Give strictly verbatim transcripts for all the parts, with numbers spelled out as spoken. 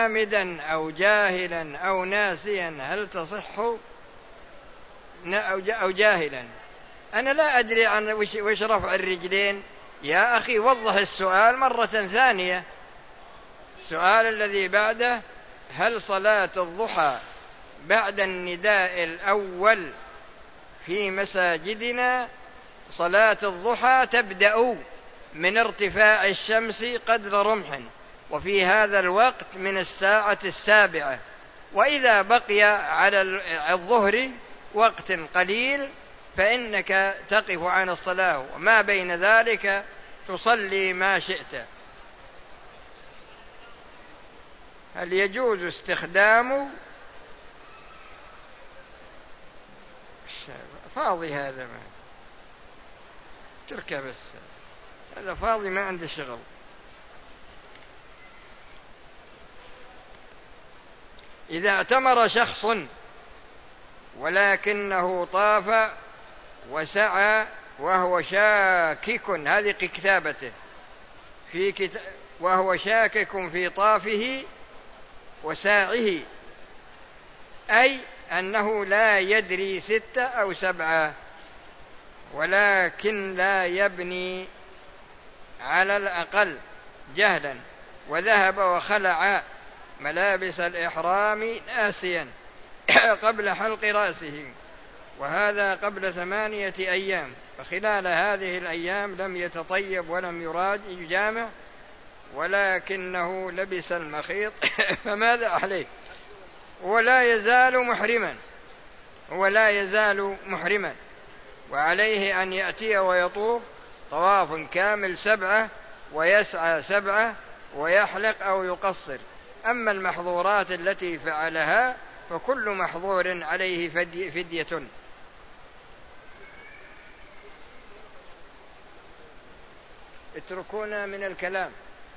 عامدا أو جاهلا أو ناسيا هل تصح أو جاهلا؟ أنا لا أدري عن وش رفع الرجلين. يا أخي وضح السؤال مرة ثانية. السؤال الذي بعده: هل صلاة الضحى بعد النداء الأول في مساجدنا صلاة الضحى تبدأ من ارتفاع الشمس قدر رمح، وفي هذا الوقت من الساعة السابعة، وإذا بقي على الظهر وقت قليل فإنك تقف عن الصلاة، وما بين ذلك تصلي ما شئت. هل يجوز استخدام فاضي؟ هذا ما تركه، بس هذا فاضي ما عنده شغل. إذا اعتمر شخص ولكنه طاف وسعى وهو شاكك، هذه كتابته في كتاب، وهو شاكك في طافه وساعه، أي أنه لا يدري ستة أو سبعة، ولكن لا يبني على الأقل جهلا، وذهب وخلع ملابس الإحرام ناسيا قبل حلق رأسه، وهذا قبل ثمانية أيام، فخلال هذه الأيام لم يتطيب ولم يراجع يجامع، ولكنه لبس المخيط فماذا عليه؟ ولا يزال محرما، ولا يزال محرما، وعليه أن يأتي ويطوف طواف كامل سبعة، ويسعى سبعة، ويحلق أو يقصر. أما المحظورات التي فعلها فكل محظور عليه فدية. اتركونا من الكلام.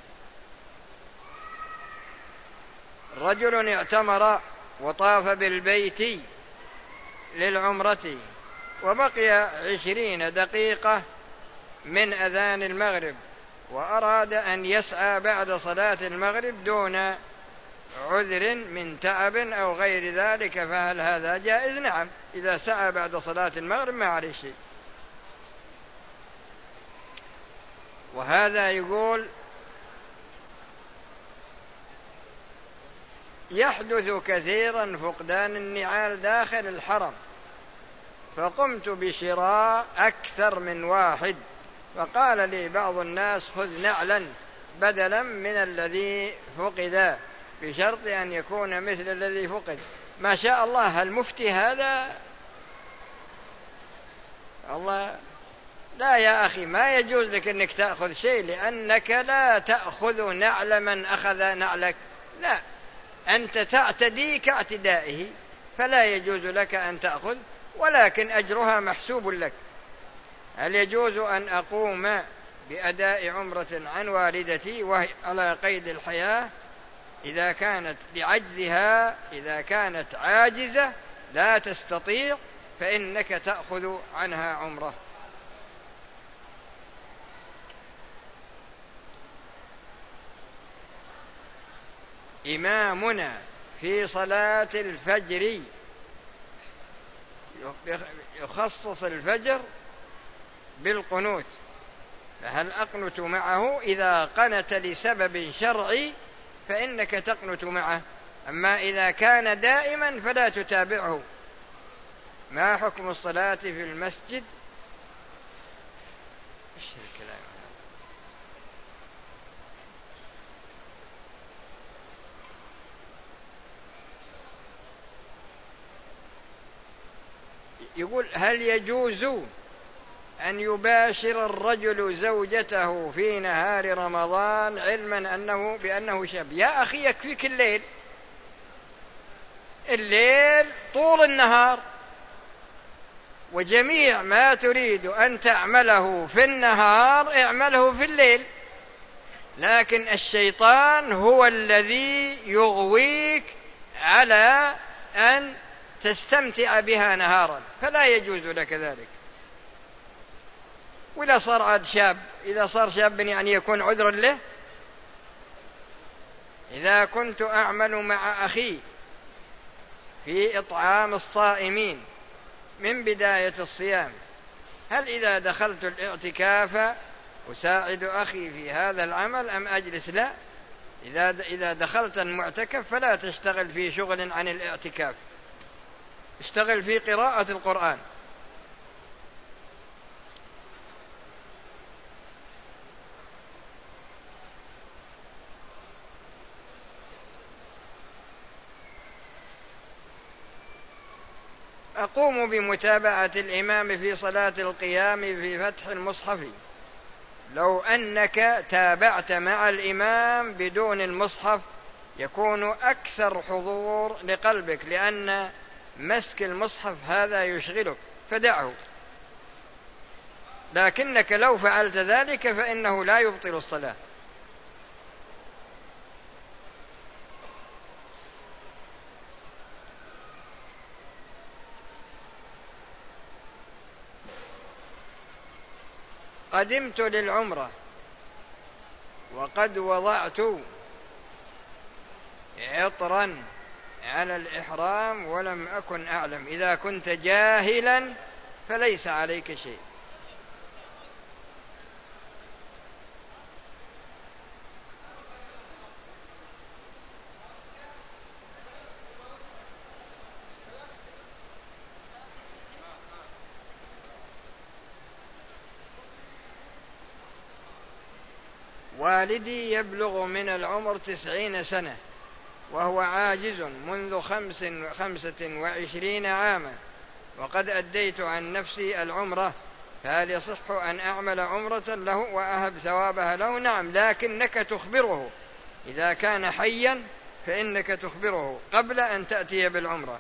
رجل اعتمر وطاف بالبيت للعمرة، وبقي عشرين دقيقة من أذان المغرب، وأراد أن يسعى بعد صلاة المغرب دون عذر من تعب أو غير ذلك، فهل هذا جائز؟ نعم، إذا سعى بعد صلاة المغرب ما عليه شيء. وهذا يقول: يحدث كثيرا فقدان النعال داخل الحرم، فقمت بشراء أكثر من واحد، فقال لي بعض الناس: خذ نعلا بدلا من الذي فقد، بشرط أن يكون مثل الذي فقد. ما شاء الله، هل مفتي هذا؟ الله، لا يا أخي، ما يجوز لك أنك تأخذ شيء، لأنك لا تأخذ نعل من أخذ نعلك، لا، أنت تعتدي كاعتدائه، فلا يجوز لك أن تأخذ، ولكن أجرها محسوب لك. هل يجوز أن أقوم بأداء عمرة عن والدتي وهي على قيد الحياة إذا كانت لعجزها، إذا كانت عاجزة لا تستطيع فإنك تأخذ عنها عمرة؟ إمامنا في صلاة الفجر يخصص الفجر بالقنوت، فهل أقنت معه؟ إذا قنت لسبب شرعي فإنك تقنت معه، أما إذا كان دائما فلا تتابعه. ما حكم الصلاة في المسجد؟ إيش الكلام؟ يقول: هل يجوز أن يباشر الرجل زوجته في نهار رمضان علما أنه بأنه شاب؟ يا أخي، يكفيك الليل، الليل طول النهار، وجميع ما تريد أن تعمله في النهار اعمله في الليل، لكن الشيطان هو الذي يغويك على أن تستمتع بها نهارا، فلا يجوز لك ذلك. ولا صار عاد شاب، إذا صار شاب يعني يكون عذر له، إذا كنت أعمل مع أخي في إطعام الصائمين من بداية الصيام، هل إذا دخلت الاعتكاف أساعد أخي في هذا العمل أم أجلس؟ لا، إذا إذا دخلت المعتكف فلا تشتغل في شغل عن الاعتكاف، اشتغل في قراءة القرآن. أقوم بمتابعة الإمام في صلاة القيام في فتح المصحف. لو أنك تابعت مع الإمام بدون المصحف يكون أكثر حضور لقلبك، لأن مسك المصحف هذا يشغلك فدعه، لكنك لو فعلت ذلك فإنه لا يبطل الصلاة. قدمت للعمرة وقد وضعت عطرا على الإحرام ولم أكن أعلم، إذا كنت جاهلا فليس عليك شيء. والدي يبلغ من العمر تسعين سنة وهو عاجز منذ خمس خمسة وعشرين عاما، وقد أديت عن نفسي العمرة، فهل يصح أن أعمل عمرة له وأهب ثوابها له؟ نعم، لكنك تخبره إذا كان حيا، فإنك تخبره قبل أن تأتي بالعمرة.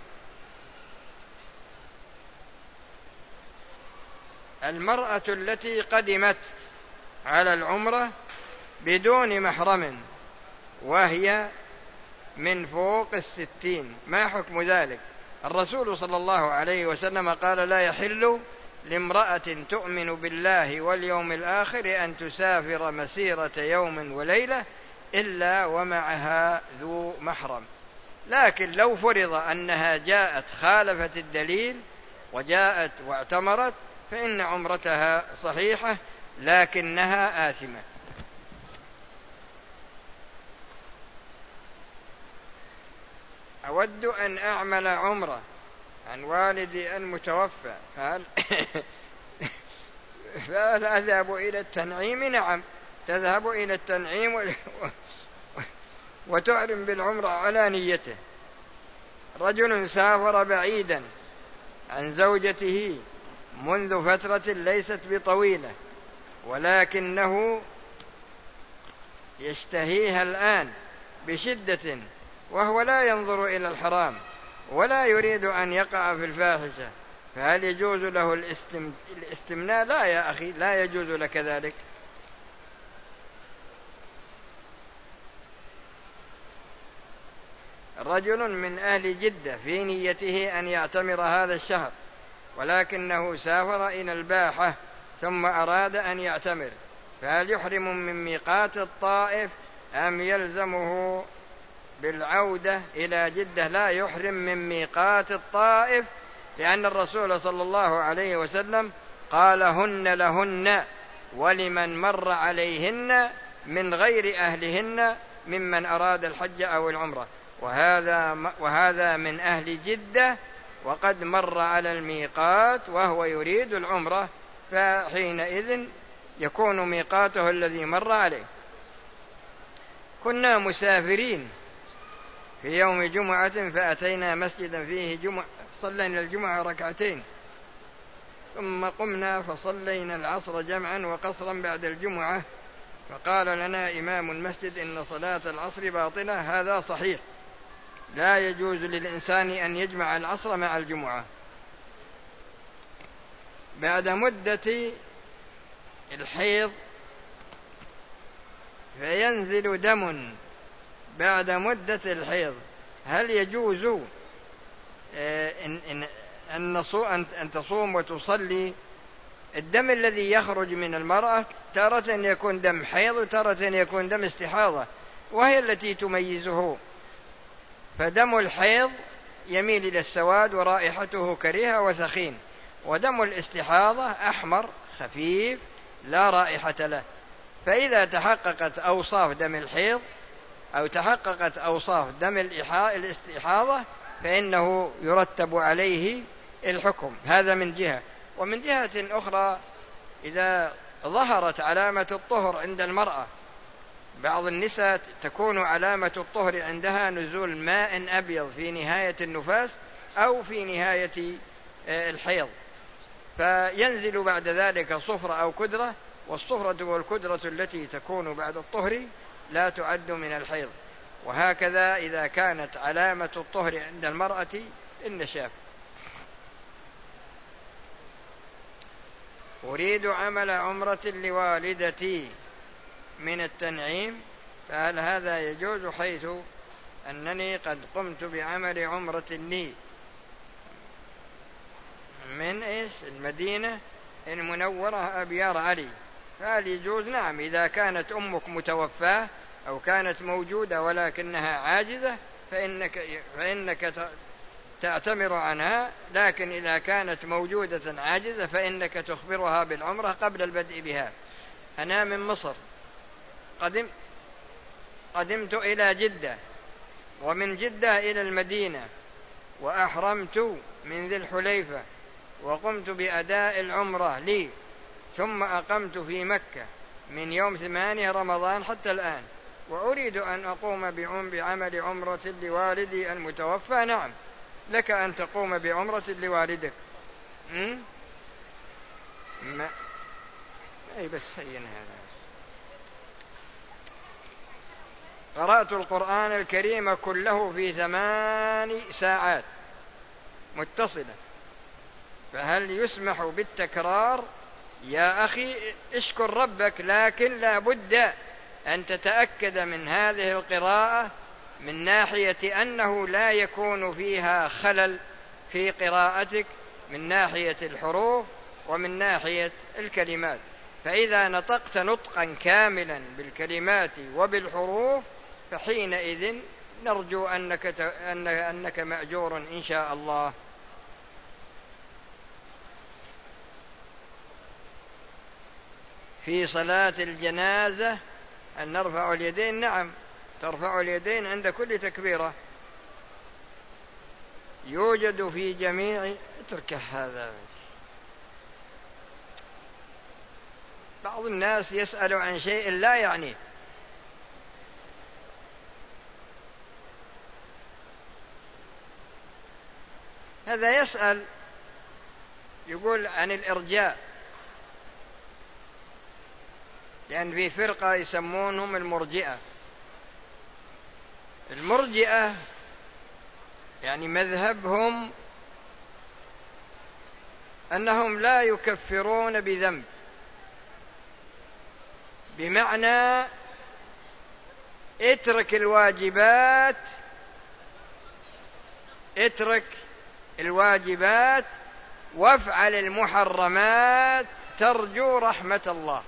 المرأة التي قدمت على العمرة بدون محرم وهي من فوق الستين، ما حكم ذلك؟ الرسول صلى الله عليه وسلم قال: لا يحل لامرأة تؤمن بالله واليوم الآخر أن تسافر مسيرة يوم وليلة إلا ومعها ذو محرم. لكن لو فرض أنها جاءت خالفت الدليل وجاءت واعتمرت فإن عمرتها صحيحة لكنها آثمة. أود أن أعمل عمرة عن والدي المتوفى، فهل فهل أذهب إلى التنعيم؟ نعم، تذهب إلى التنعيم وتعلم بالعمرة على نيته. رجل سافر بعيدا عن زوجته منذ فترة ليست بطويلة، ولكنه يشتهيها الآن بشدة، وهو لا ينظر إلى الحرام ولا يريد أن يقع في الفاحشة، فهل يجوز له الاستم... الاستمناء؟ لا يا أخي، لا يجوز لك ذلك. رجل من أهل جدة في نيته أن يعتمر هذا الشهر، ولكنه سافر إلى الباحة ثم أراد أن يعتمر، فهل يحرم من ميقات الطائف أم يلزمه بالعودة إلى جدة؟ لا يحرم من ميقات الطائف، لأن الرسول صلى الله عليه وسلم قال: هن لهن ولمن مر عليهن من غير أهلهن ممن أراد الحج أو العمرة، وهذا, وهذا من أهل جدة وقد مر على الميقات وهو يريد العمرة، فحينئذ يكون ميقاته الذي مر عليه. كنا مسافرين في يوم جمعة فأتينا مسجدا فيه جمعة، صلينا الجمعة ركعتين ثم قمنا فصلينا العصر جمعا وقصرا بعد الجمعة، فقال لنا إمام المسجد: إن صلاة العصر باطلة. هذا صحيح، لا يجوز للإنسان أن يجمع العصر مع الجمعة. بعد مدة الحيض فينزل دم بعد مدة الحيض، هل يجوز أن تصوم وتصلي؟ الدم الذي يخرج من المرأة تارة يكون دم حيض وتارة يكون دم استحاضة، وهي التي تميزه. فدم الحيض يميل إلى السواد ورائحته كريهة وثخين، ودم الاستحاضة أحمر خفيف لا رائحة له. فإذا تحققت أوصاف دم الحيض أو تحققت أوصاف دم الاستحاضة فإنه يرتب عليه الحكم. هذا من جهة. ومن جهة أخرى إذا ظهرت علامة الطهر عند المرأة، بعض النساء تكون علامة الطهر عندها نزول ماء أبيض في نهاية النفاس أو في نهاية الحيض، فينزل بعد ذلك صفرة أو كدرة، والصفرة والكدرة التي تكون بعد الطهر لا تعد من الحيض. وهكذا إذا كانت علامة الطهر عند المرأة النشاف. أريد عمل عمرة لوالدتي من التنعيم، فهل هذا يجوز حيث أنني قد قمت بعمل عمرة لي من إيش المدينة المنورة أبيار علي؟ فهل يجوز؟ نعم، إذا كانت أمك متوفاة أو كانت موجودة ولكنها عاجزة فإنك, فإنك تعتمر عنها، لكن إذا كانت موجودة عاجزة فإنك تخبرها بالعمرة قبل البدء بها. أنا من مصر قدم قدمت إلى جدة، ومن جدة إلى المدينة، وأحرمت من ذي الحليفة، وقمت بأداء العمرة لي، ثم أقمت في مكة من يوم ثمانية رمضان حتى الآن، وأريد أن أقوم بعمل عمرة لوالدي المتوفى. نعم، لك أن تقوم بعمرة لوالدك. ما أي بس هين هذا. قرأت القرآن الكريم كله في ثمان ساعات متصلة، فهل يسمح بالتكرار؟ يا أخي اشكر ربك، لكن لا بد أن تتأكد من هذه القراءة من ناحية أنه لا يكون فيها خلل في قراءتك من ناحية الحروف ومن ناحية الكلمات. فإذا نطقت نطقا كاملا بالكلمات وبالحروف فحينئذ نرجو أنك, أنك مأجور إن شاء الله. في صلاة الجنازة أن نرفع اليدين؟ نعم، ترفع اليدين عند كل تكبيرة. يوجد في جميع اترك هذا. بعض الناس يسأل عن شيء لا يعنيه. هذا يسأل يقول عن الإرجاء، لأن في فرقة يسمونهم المرجئة. المرجئة يعني مذهبهم أنهم لا يكفرون بذنب، بمعنى اترك الواجبات اترك الواجبات وافعل المحرمات ترجو رحمة الله.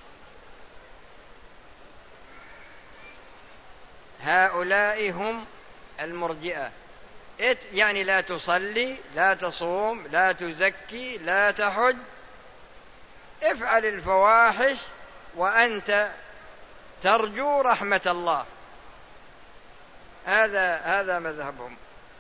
هؤلاء هم المرجئة. يعني لا تصلي، لا تصوم، لا تزكي، لا تحج، افعل الفواحش وأنت ترجو رحمة الله. هذا هذا مذهبهم.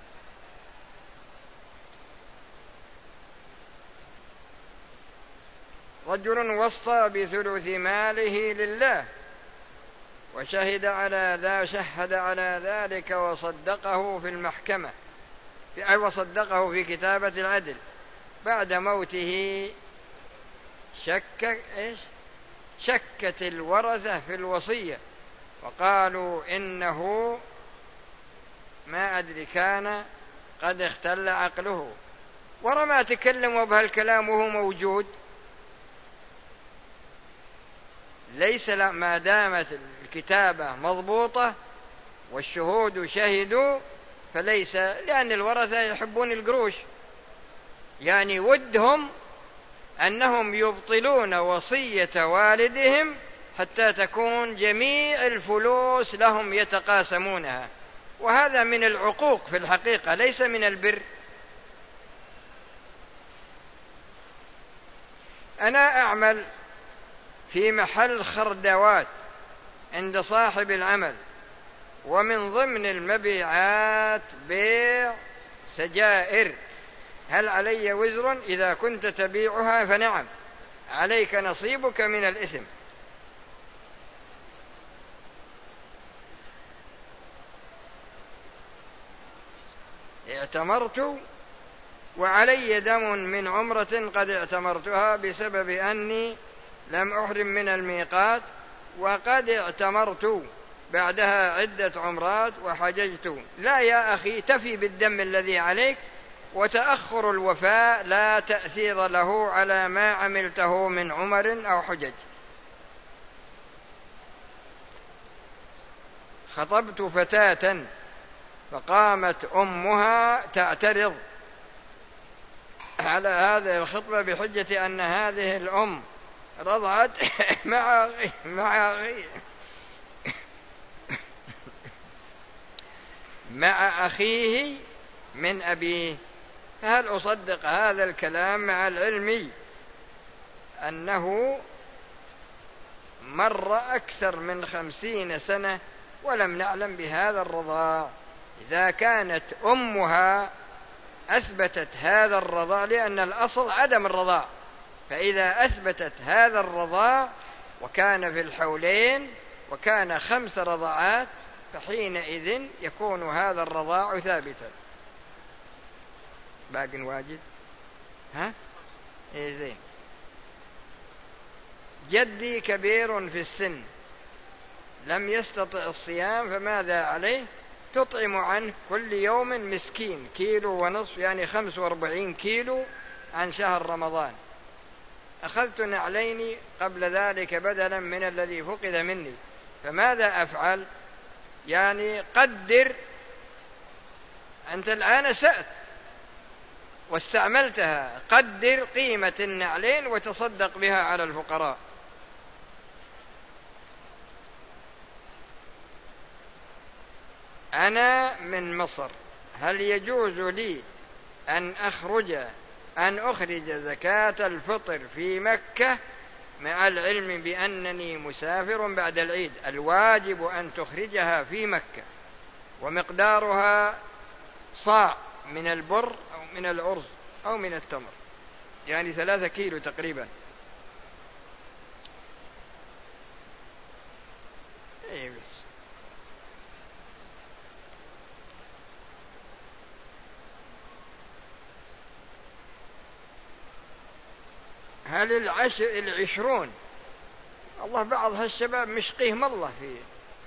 رجل وصى بثلث ماله لله وشهد على ذا شهد على ذلك وصدقه في المحكمة وصدقه في كتابة العدل، بعد موته شك إيش شكت الورثة في الوصية وقالوا إنه ما أدري كان قد اختل عقله، ورما تكلموا بهالكلام وهو موجود. ليس ما دامت الكتابة مضبوطة والشهود شهدوا فليس، لأن الورثة يحبون القروش، يعني ودهم أنهم يبطلون وصية والدهم حتى تكون جميع الفلوس لهم يتقاسمونها، وهذا من العقوق في الحقيقة ليس من البر. أنا أعمل في محل خردوات عند صاحب العمل، ومن ضمن المبيعات بيع سجائر، هل علي وزر إذا كنت تبيعها؟ فنعم، عليك نصيبك من الإثم. اعتمرت وعلي دم من عمرة قد اعتمرتها بسبب أني لم أحرم من الميقات، وقد اعتمرت بعدها عدة عمرات وحججت. لا يا أخي، تفي بالدم الذي عليك، وتأخر الوفاء لا تأثير له على ما عملته من عمر أو حجج. خطبت فتاة فقامت أمها تعترض على هذه الخطبة بحجة أن هذه الأم رضعت مع مع مع أخيه من أبيه. هل أصدق هذا الكلام مع العلم أنه مر أكثر من خمسين سنة ولم نعلم بهذا الرضاع؟ إذا كانت أمها أثبتت هذا الرضاع، لأن الأصل عدم الرضاع، فإذا أثبتت هذا الرضاع وكان في الحولين وكان خمس رضعات، فحينئذ يكون هذا الرضاع ثابتا. باق واجد؟ ها؟ إيه زين. جدي كبير في السن لم يستطع الصيام، فماذا عليه؟ تطعم عنه كل يوم مسكين كيلو ونصف، يعني خمس واربعين كيلو عن شهر رمضان. أخذت نعلين قبل ذلك بدلا من الذي فقد مني، فماذا أفعل؟ يعني قدر، أنت الآن سأت واستعملتها، قدر قيمة النعلين وتصدق بها على الفقراء. أنا من مصر، هل يجوز لي أن أخرج أن أخرج زكاة الفطر في مكة مع العلم بأنني مسافر بعد العيد؟ الواجب أن تخرجها في مكة، ومقدارها صاع من البر أو من الأرز أو من التمر، يعني ثلاثة كيلو تقريبا. إيه بس. هل العشر العشرون، الله بعض هالشباب مشقيهم الله فيه،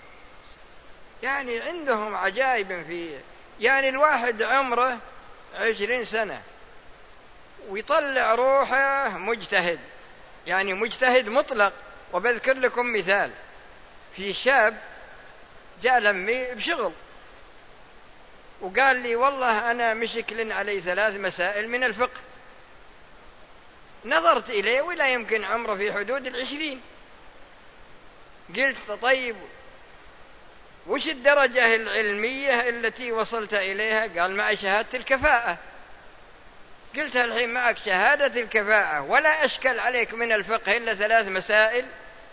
يعني عندهم عجائب فيه. يعني الواحد عمره عشرين سنة ويطلع روحه مجتهد، يعني مجتهد مطلق. وبذكر لكم مثال، في شاب جاء لمي بشغل وقال لي والله أنا مشكل علي ثلاث مسائل من الفقه. نظرت إليه ولا يمكن عمره في حدود العشرين. قلت طيب وش الدرجة العلمية التي وصلت إليها؟ قال مع شهادة الكفاءة. قلت الحين معك شهادة الكفاءة ولا أشكل عليك من الفقه إلا ثلاث مسائل؟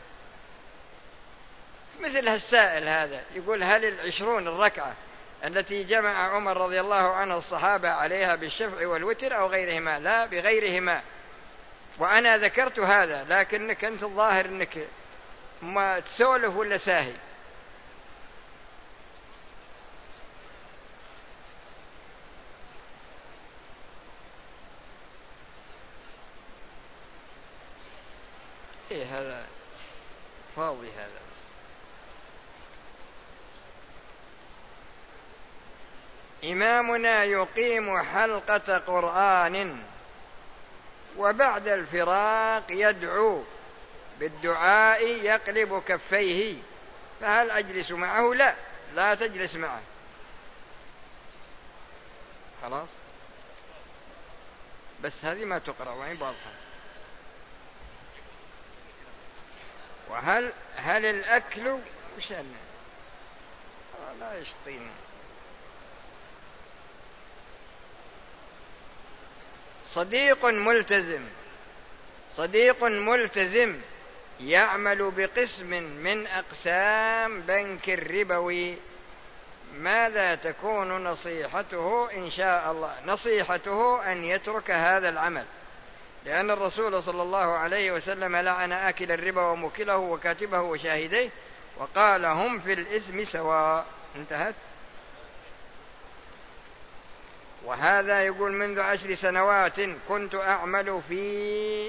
مثل هالسائل هذا يقول هل العشرون الركعة التي جمع عمر رضي الله عنه الصحابة عليها بالشفع والوتر أو غيرهما؟ لا، بغيرهما. وأنا ذكرت هذا، لكنك أنت الظاهر أنك ما تسولف ولا ساهي. إيه هذا فاضي هذا. إمامنا يقيم حلقة قرآن وبعد الفراق يدعو بالدعاء يقلب كفيه، فهل أجلس معه؟ لا، لا تجلس معه. خلاص، بس هذه ما تقرأ وين واضحة. وهل هل الأكل وش لا يشطين صديق ملتزم صديق ملتزم يعمل بقسم من أقسام بنك الربوي، ماذا تكون نصيحته إن شاء الله؟ نصيحته أن يترك هذا العمل، لأن الرسول صلى الله عليه وسلم لعن آكل الربا وموكله وكاتبه وشاهديه وقال هم في الإثم سواء. انتهت. وهذا يقول منذ عشر سنوات كنت أعمل في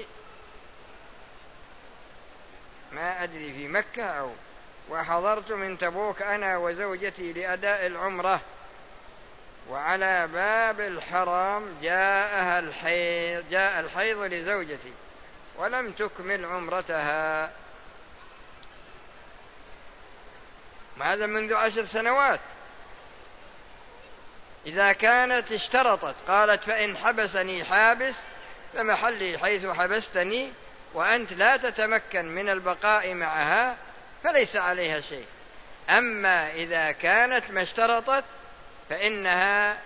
ما أدري في مكة أو وحضرت من تبوك أنا وزوجتي لأداء العمرة، وعلى باب الحرم جاءها الحيض جاء الحيض لزوجتي ولم تكمل عمرتها. هذا منذ عشر سنوات. إذا كانت اشترطت قالت فإن حبسني حابس فمحلي حيث حبستني وأنت لا تتمكن من البقاء معها فليس عليها شيء. أما إذا كانت ما اشترطت فإنها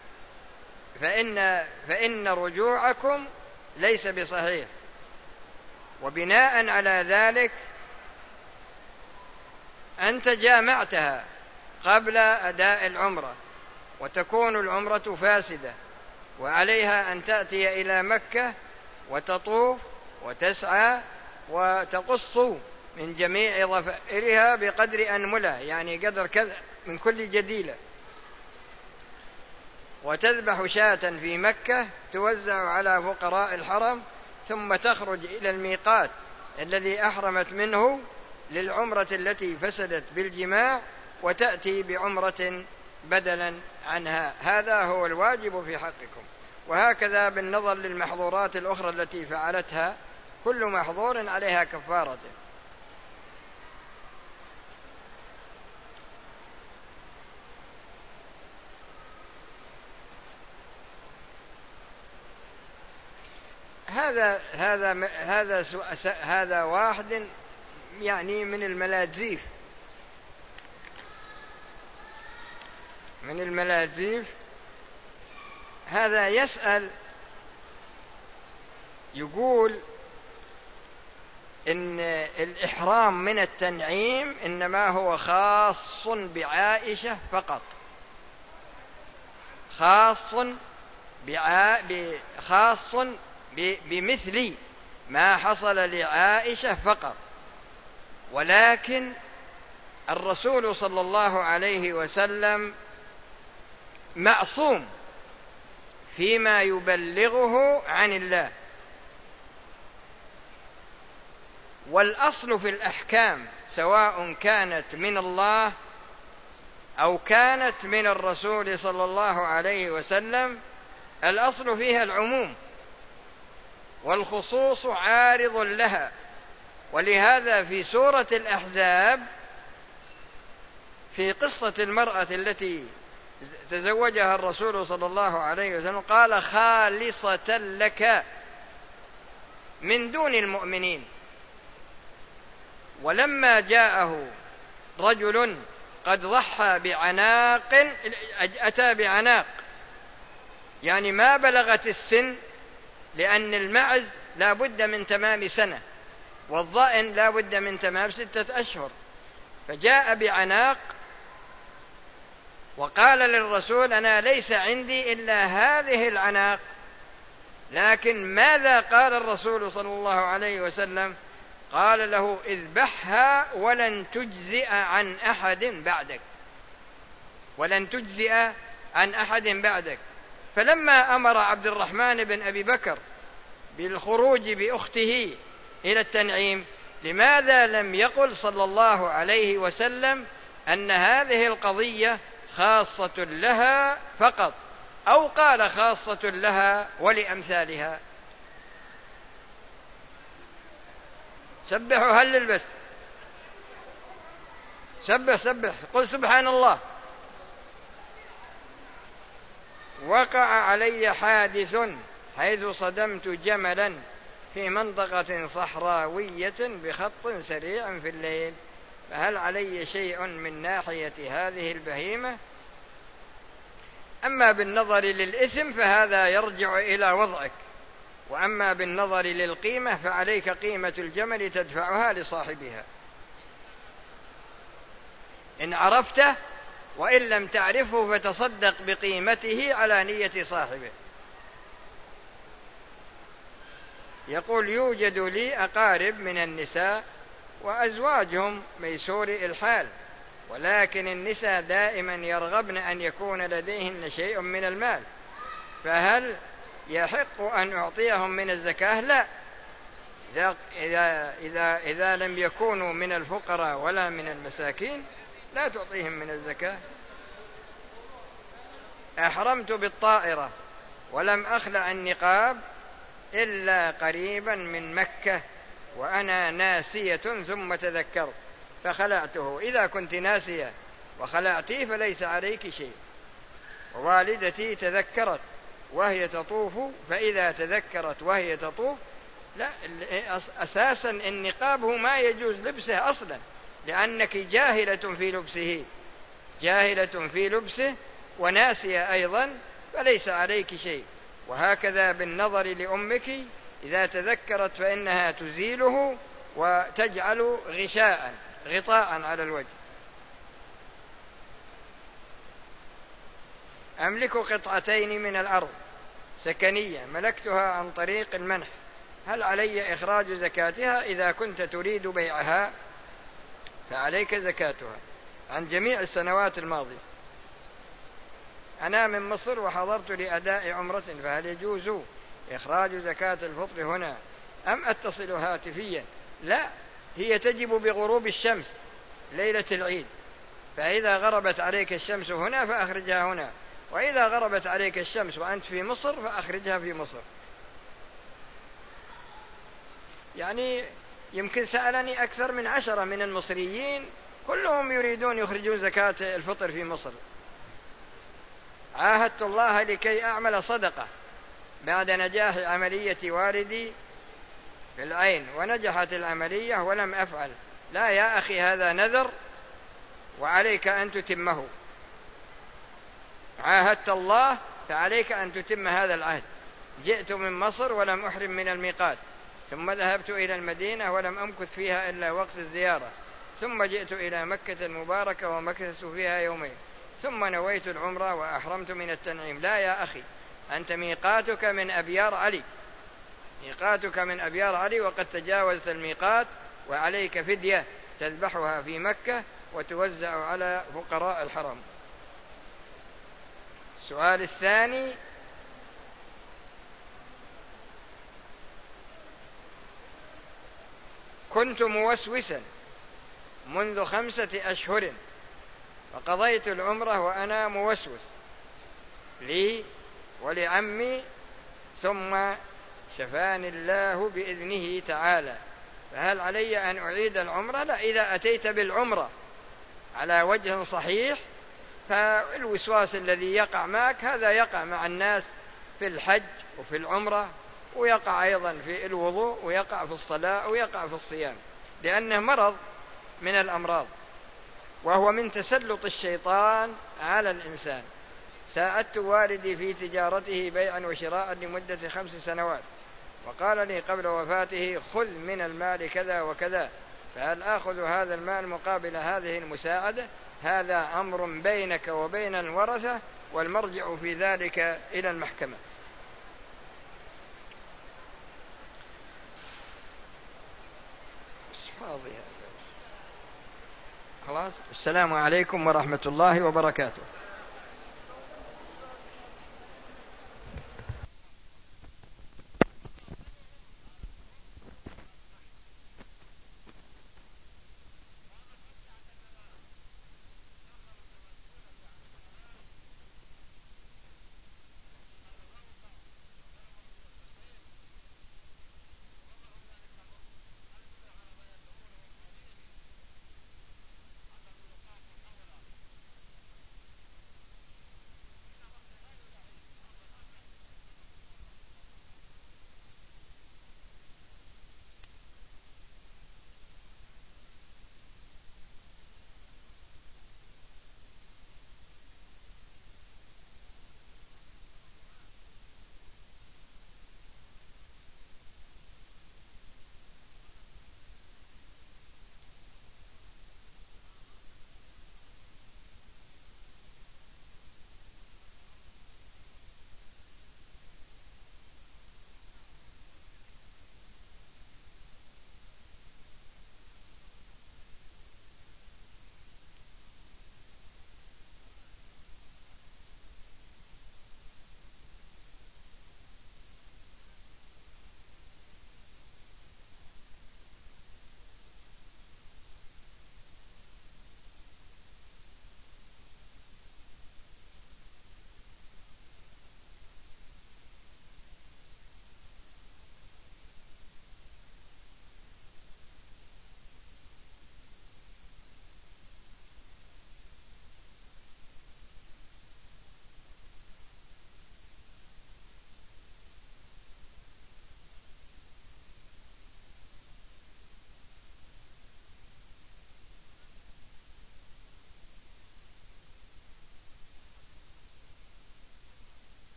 فإن فإن رجوعكم ليس بصحيح. وبناء على ذلك أنت جامعتها قبل أداء العمرة وتكون العمرة فاسدة، وعليها أن تأتي إلى مكة وتطوف وتسعى وتقص من جميع ظفائرها بقدر أنملة، يعني قدر كذا من كل جديلة، وتذبح شاة في مكة توزع على فقراء الحرم، ثم تخرج إلى الميقات الذي أحرمت منه للعمرة التي فسدت بالجماع وتأتي بعمرة بدلا عنها. هذا هو الواجب في حقكم. وهكذا بالنظر للمحظورات الأخرى التي فعلتها، كل محظور عليها كفارته. هذا هذا هذا هذا واحد يعني من الملاذيف من الملاذيف هذا يسأل يقول إن الإحرام من التنعيم إنما هو خاص بعائشة فقط، خاص بعا... خاص بمثل ما حصل لعائشة فقط، ولكن الرسول صلى الله عليه وسلم معصوم فيما يبلغه عن الله. والأصل في الأحكام سواء كانت من الله أو كانت من الرسول صلى الله عليه وسلم الأصل فيها العموم، والخصوص عارض لها. ولهذا في سورة الأحزاب في قصة المرأة التي تزوجها الرسول صلى الله عليه وسلم قال خالصة لك من دون المؤمنين. ولما جاءه رجل قد ضحى بعناق، أتى بعناق يعني ما بلغت السن، لأن المعز لا بد من تمام سنة والضأن لا بد من تمام ستة أشهر، فجاء بعناق وقال للرسول أنا ليس عندي إلا هذه العناق. لكن ماذا قال الرسول صلى الله عليه وسلم؟ قال له اذبحها ولن تجزئ عن أحد بعدك، ولن تجزئ عن أحد بعدك. فلما أمر عبد الرحمن بن أبي بكر بالخروج بأخته إلى التنعيم، لماذا لم يقل صلى الله عليه وسلم أن هذه القضية خاصة لها فقط، أو قال خاصة لها ولأمثالها؟ سبحوا هل البث، سبح سبح قل سبحان الله. وقع علي حادث حيث صدمت جملا في منطقة صحراوية بخط سريع في الليل، فهل علي شيء من ناحية هذه البهيمة؟ أما بالنظر للإثم فهذا يرجع إلى وضعك، وأما بالنظر للقيمة فعليك قيمة الجمل تدفعها لصاحبها إن عرفته، وإن لم تعرفه فتصدق بقيمته على نية صاحبه. يقول: يوجد لي أقارب من النساء وأزواجهم ميسوري الحال، ولكن النساء دائما يرغبن أن يكون لديهن شيء من المال، فهل يحق أن أعطيهم من الزكاة؟ لا، إذا, إذا, إذا, إذا لم يكونوا من الفقراء ولا من المساكين لا تعطيهم من الزكاة. أحرمت بالطائرة ولم أخلع النقاب إلا قريبا من مكة وأنا ناسية ثم تذكرت فخلعته. إذا كنت ناسية وخلعتيه فليس عليك شيء. ووالدتي تذكرت وهي تطوف، فإذا تذكرت وهي تطوف لا، أساسا النقاب هو ما يجوز لبسه أصلا، لأنك جاهلة في لبسه جاهلة في لبسه وناسية أيضا، فليس عليك شيء. وهكذا بالنظر لأمك، إذا تذكرت فإنها تزيله وتجعل غشاء غطاء على الوجه. أملك قطعتين من الأرض سكنية ملكتها عن طريق المنح، هل علي إخراج زكاتها؟ إذا كنت تريد بيعها فعليك زكاتها عن جميع السنوات الماضية. أنا من مصر وحضرت لأداء عمرة، فهل يجوز إخراج زكاة الفطر هنا أم أتصل هاتفيا؟ لا، هي تجب بغروب الشمس ليلة العيد، فإذا غربت عليك الشمس هنا فأخرجها هنا، وإذا غربت عليك الشمس وأنت في مصر فأخرجها في مصر. يعني يمكن سألني أكثر من عشرة من المصريين كلهم يريدون يخرجون زكاة الفطر في مصر. عاهدت الله لكي أعمل صدقة بعد نجاح عملية والدي في العين، ونجحت العملية ولم أفعل. لا يا أخي، هذا نذر وعليك أن تتمه. عاهدت الله فعليك أن تتم هذا العهد. جئت من مصر ولم أحرم من الميقات، ثم ذهبت إلى المدينة ولم أمكث فيها إلا وقت الزيارة، ثم جئت إلى مكة المباركة ومكثت فيها يومين، ثم نويت العمرة وأحرمت من التنعيم. لا يا أخي، أنت ميقاتك من أبيار علي، ميقاتك من أبيار علي وقد تجاوزت الميقات، وعليك فدية تذبحها في مكة وتوزع على فقراء الحرم. السؤال الثاني: كنت موسوسا منذ خمسة أشهر وقضيت العمرة وأنا موسوس لي ولعمي، ثم شفاني الله بإذنه تعالى، فهل علي أن أعيد العمرة؟ لا، إذا أتيت بالعمرة على وجه صحيح فالوسواس الذي يقع معك هذا يقع مع الناس في الحج وفي العمرة، ويقع أيضا في الوضوء، ويقع في الصلاة، ويقع في الصيام، لأنه مرض من الأمراض، وهو من تسلط الشيطان على الإنسان. ساعدت والدي في تجارته بيعا وشراء لمدة خمس سنوات، وقال لي قبل وفاته: خذ من المال كذا وكذا، فهل آخذ هذا المال مقابل هذه المساعدة؟ هذا أمر بينك وبين الورثة، والمرجع في ذلك إلى المحكمة. خلاص، السلام عليكم ورحمة الله وبركاته.